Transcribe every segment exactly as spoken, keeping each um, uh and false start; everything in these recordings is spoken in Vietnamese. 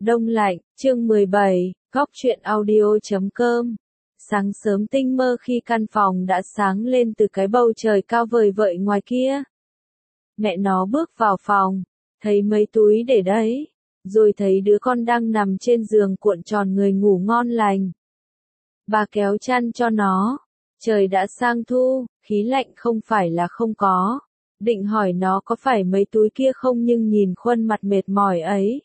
Đông lạnh, chương mười bảy, góc truyện audio chấm com. Sáng sớm tinh mơ khi căn phòng đã sáng lên từ cái bầu trời cao vời vợi ngoài kia. Mẹ nó bước vào phòng, thấy mấy túi để đấy, rồi thấy đứa con đang nằm trên giường cuộn tròn người ngủ ngon lành. Bà kéo chăn cho nó, trời đã sang thu, khí lạnh không phải là không có. Định hỏi nó có phải mấy túi kia không nhưng nhìn khuôn mặt mệt mỏi ấy.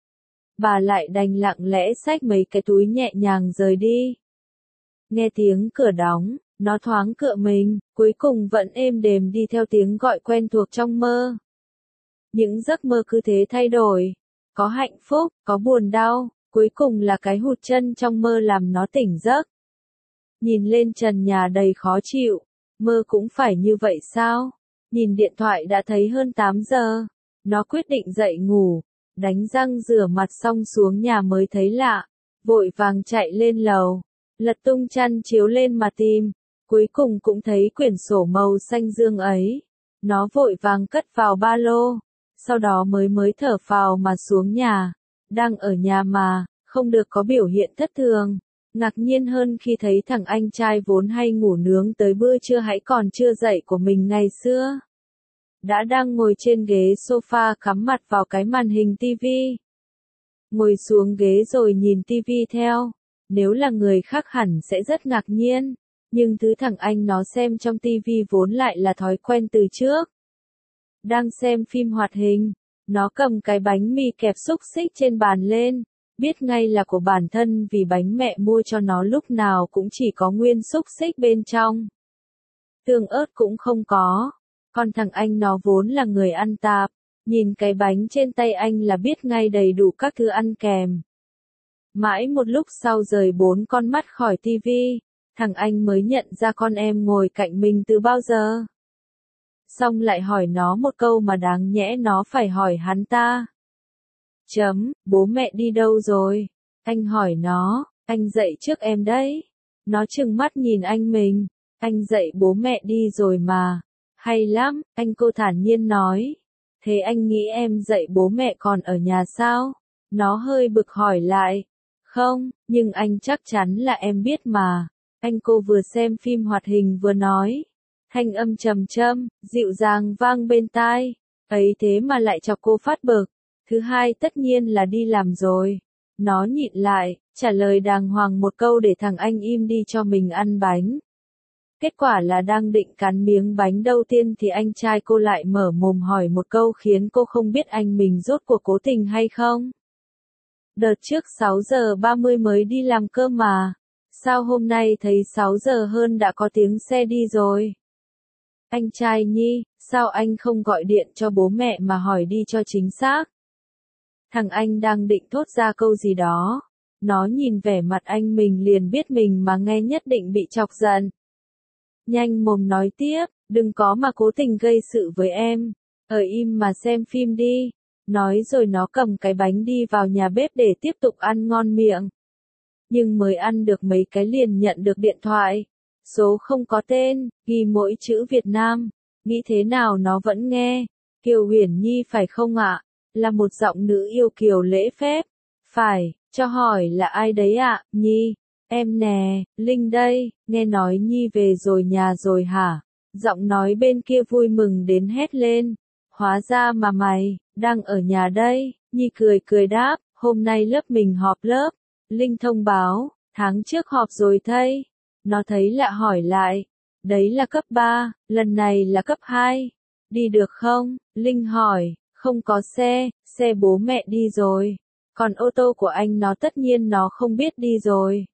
Bà lại đành lặng lẽ xách mấy cái túi nhẹ nhàng rời đi. Nghe tiếng cửa đóng, nó thoáng cựa mình, cuối cùng vẫn êm đềm đi theo tiếng gọi quen thuộc trong mơ. Những giấc mơ cứ thế thay đổi, có hạnh phúc, có buồn đau, cuối cùng là cái hụt chân trong mơ làm nó tỉnh giấc. Nhìn lên trần nhà đầy khó chịu, mơ cũng phải như vậy sao? Nhìn điện thoại đã thấy hơn tám giờ, nó quyết định dậy ngủ. Đánh răng rửa mặt xong xuống nhà mới thấy lạ, vội vàng chạy lên lầu, lật tung chăn chiếu lên mà tìm, cuối cùng cũng thấy quyển sổ màu xanh dương ấy. Nó vội vàng cất vào ba lô, sau đó mới mới thở phào mà xuống nhà. Đang ở nhà mà, không được có biểu hiện thất thường. Ngạc nhiên hơn khi thấy thằng anh trai vốn hay ngủ nướng tới bữa trưa hãy còn chưa dậy của mình ngày xưa. Đã đang ngồi trên ghế sofa cắm mặt vào cái màn hình tivi. Ngồi xuống ghế rồi nhìn tivi theo. Nếu là người khác hẳn sẽ rất ngạc nhiên. Nhưng thứ thằng anh nó xem trong tivi vốn lại là thói quen từ trước. Đang xem phim hoạt hình. Nó cầm cái bánh mì kẹp xúc xích trên bàn lên. Biết ngay là của bản thân vì bánh mẹ mua cho nó lúc nào cũng chỉ có nguyên xúc xích bên trong. Tương ớt cũng không có. Còn thằng anh nó vốn là người ăn tạp, nhìn cái bánh trên tay anh là biết ngay đầy đủ các thứ ăn kèm. Mãi một lúc sau rời bốn con mắt khỏi tivi, thằng anh mới nhận ra con em ngồi cạnh mình từ bao giờ. Xong lại hỏi nó một câu mà đáng nhẽ nó phải hỏi hắn ta. Chấm, bố mẹ đi đâu rồi? Anh hỏi nó, anh dậy trước em đấy. Nó trừng mắt nhìn anh mình, anh dậy bố mẹ đi rồi mà. Hay lắm, anh cô thản nhiên nói. Thế anh nghĩ em dạy bố mẹ còn ở nhà sao? Nó hơi bực hỏi lại. Không, nhưng anh chắc chắn là em biết mà. Anh cô vừa xem phim hoạt hình vừa nói. Thanh âm trầm trầm, dịu dàng vang bên tai. Ấy thế mà lại chọc cô phát bực. Thứ hai tất nhiên là đi làm rồi. Nó nhịn lại, trả lời đàng hoàng một câu để thằng anh im đi cho mình ăn bánh. Kết quả là đang định cắn miếng bánh đầu tiên thì anh trai cô lại mở mồm hỏi một câu khiến cô không biết anh mình rốt cuộc cố tình hay không. Đợt trước sáu giờ ba mươi mới đi làm cơ mà. Sao hôm nay thấy sáu giờ hơn đã có tiếng xe đi rồi? Anh trai Nhi, sao anh không gọi điện cho bố mẹ mà hỏi đi cho chính xác? Thằng anh đang định thốt ra câu gì đó. Nó nhìn vẻ mặt anh mình liền biết mình mà nghe nhất định bị chọc giận. Nhanh mồm nói tiếp, đừng có mà cố tình gây sự với em, ở im mà xem phim đi. Nói rồi nó cầm cái bánh đi vào nhà bếp để tiếp tục ăn ngon miệng. Nhưng mới ăn được mấy cái liền nhận được điện thoại. Số không có tên, ghi mỗi chữ Việt Nam. Nghĩ thế nào nó vẫn nghe. Kiều Huyền Nhi phải không ạ? Là một giọng nữ yêu kiều lễ phép. Phải, cho hỏi là ai đấy ạ, Nhi? Em nè, Linh đây, nghe nói Nhi về rồi nhà rồi hả? Giọng nói bên kia vui mừng đến hét lên. Hóa ra mà mày, đang ở nhà đây. Nhi cười cười đáp, hôm nay lớp mình họp lớp. Linh thông báo, tháng trước họp rồi thây. Nó thấy lạ hỏi lại. Đấy là cấp ba, lần này là cấp hai. Đi được không? Linh hỏi, không có xe, xe bố mẹ đi rồi. Còn ô tô của anh nó tất nhiên nó không biết đi rồi.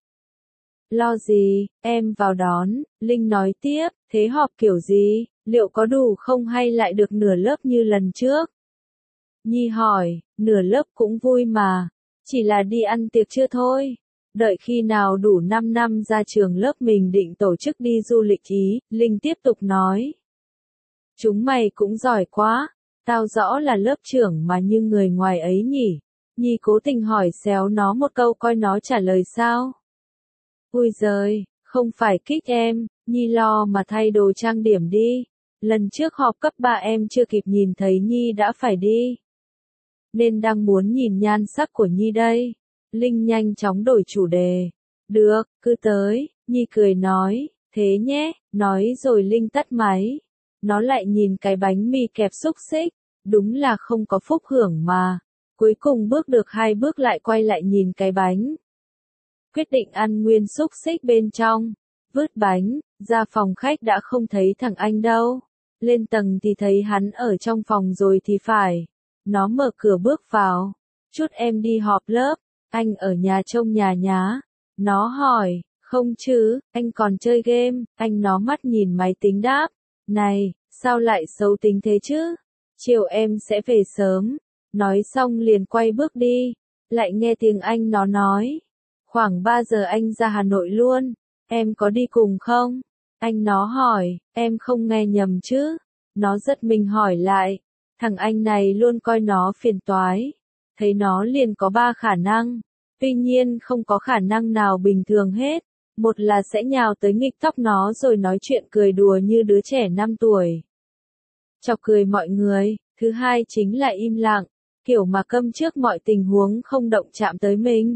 Lo gì, em vào đón, Linh nói tiếp, thế họp kiểu gì, liệu có đủ không hay lại được nửa lớp như lần trước? Nhi hỏi, nửa lớp cũng vui mà, chỉ là đi ăn tiệc chưa thôi. Đợi khi nào đủ năm năm ra trường lớp mình định tổ chức đi du lịch Ý, Linh tiếp tục nói. Chúng mày cũng giỏi quá, tao rõ là lớp trưởng mà như người ngoài ấy nhỉ. Nhi cố tình hỏi xéo nó một câu coi nó trả lời sao. Ui giời, không phải kích em, Nhi lo mà thay đồ trang điểm đi. Lần trước họp cấp ba em chưa kịp nhìn thấy Nhi đã phải đi. nên đang muốn nhìn nhan sắc của Nhi đây. Linh nhanh chóng đổi chủ đề. Được, cứ tới, Nhi cười nói, thế nhé, nói rồi Linh tắt máy. Nó lại nhìn cái bánh mì kẹp xúc xích, đúng là không có phúc hưởng mà. Cuối cùng bước được hai bước lại quay lại nhìn cái bánh. Quyết định ăn nguyên xúc xích bên trong. Vứt bánh, ra phòng khách đã không thấy thằng anh đâu. Lên tầng thì thấy hắn ở trong phòng rồi thì phải. Nó mở cửa bước vào. Chút em đi họp lớp, anh ở nhà trông nhà nhá. Nó hỏi, không chứ, anh còn chơi game, anh nó mắt nhìn máy tính đáp. Này, sao lại xấu tính thế chứ? Chiều em sẽ về sớm. Nói xong liền quay bước đi. Lại nghe tiếng anh nó nói. Khoảng ba giờ anh ra Hà Nội luôn. Em có đi cùng không? Anh nó hỏi, em không nghe nhầm chứ? Nó giật mình hỏi lại. Thằng anh này luôn coi nó phiền toái. Thấy nó liền có ba khả năng. Tuy nhiên không có khả năng nào bình thường hết. Một là sẽ nhào tới nghịch tóc nó rồi nói chuyện cười đùa như đứa trẻ năm tuổi. Chọc cười mọi người. Thứ hai chính là im lặng. Kiểu mà câm trước mọi tình huống không động chạm tới mình.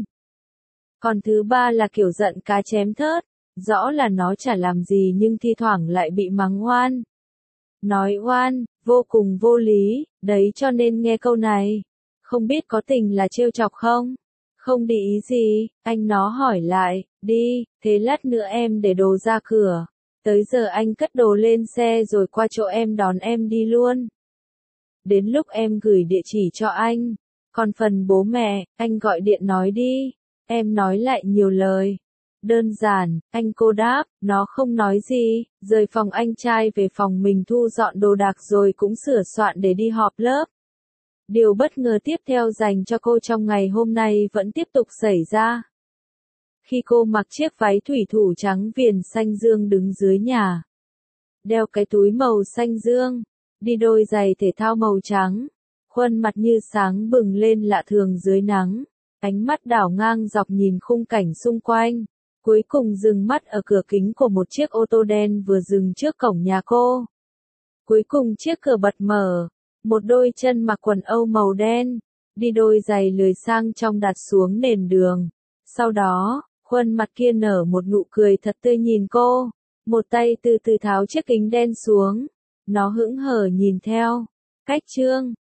Còn thứ ba là kiểu giận cá chém thớt. Rõ là nó chả làm gì nhưng thi thoảng lại bị mắng oan. Nói oan, vô cùng vô lý, đấy cho nên nghe câu này. Không biết có tình là trêu chọc không? Không để ý gì, anh nó hỏi lại, đi, thế lát nữa em để đồ ra cửa. Tới giờ anh cất đồ lên xe rồi qua chỗ em đón em đi luôn. Đến lúc em gửi địa chỉ cho anh. Còn phần bố mẹ, anh gọi điện nói đi. Em nói lại nhiều lời. Đơn giản, anh cô đáp, nó không nói gì, rời phòng anh trai về phòng mình thu dọn đồ đạc rồi cũng sửa soạn để đi họp lớp. Điều bất ngờ tiếp theo dành cho cô trong ngày hôm nay vẫn tiếp tục xảy ra. Khi cô mặc chiếc váy thủy thủ trắng viền xanh dương đứng dưới nhà. Đeo cái túi màu xanh dương, đi đôi giày thể thao màu trắng, khuôn mặt như sáng bừng lên lạ thường dưới nắng, ánh mắt đảo ngang dọc nhìn khung cảnh xung quanh. Cuối cùng dừng mắt ở cửa kính của một chiếc ô tô đen vừa dừng trước cổng nhà cô. Cuối cùng chiếc cửa bật mở, một đôi chân mặc quần âu màu đen, đi đôi giày lười sang trong đặt xuống nền đường. Sau đó, khuôn mặt kia nở một nụ cười thật tươi nhìn cô, một tay từ từ tháo chiếc kính đen xuống. Nó hững hờ nhìn theo. Cách chương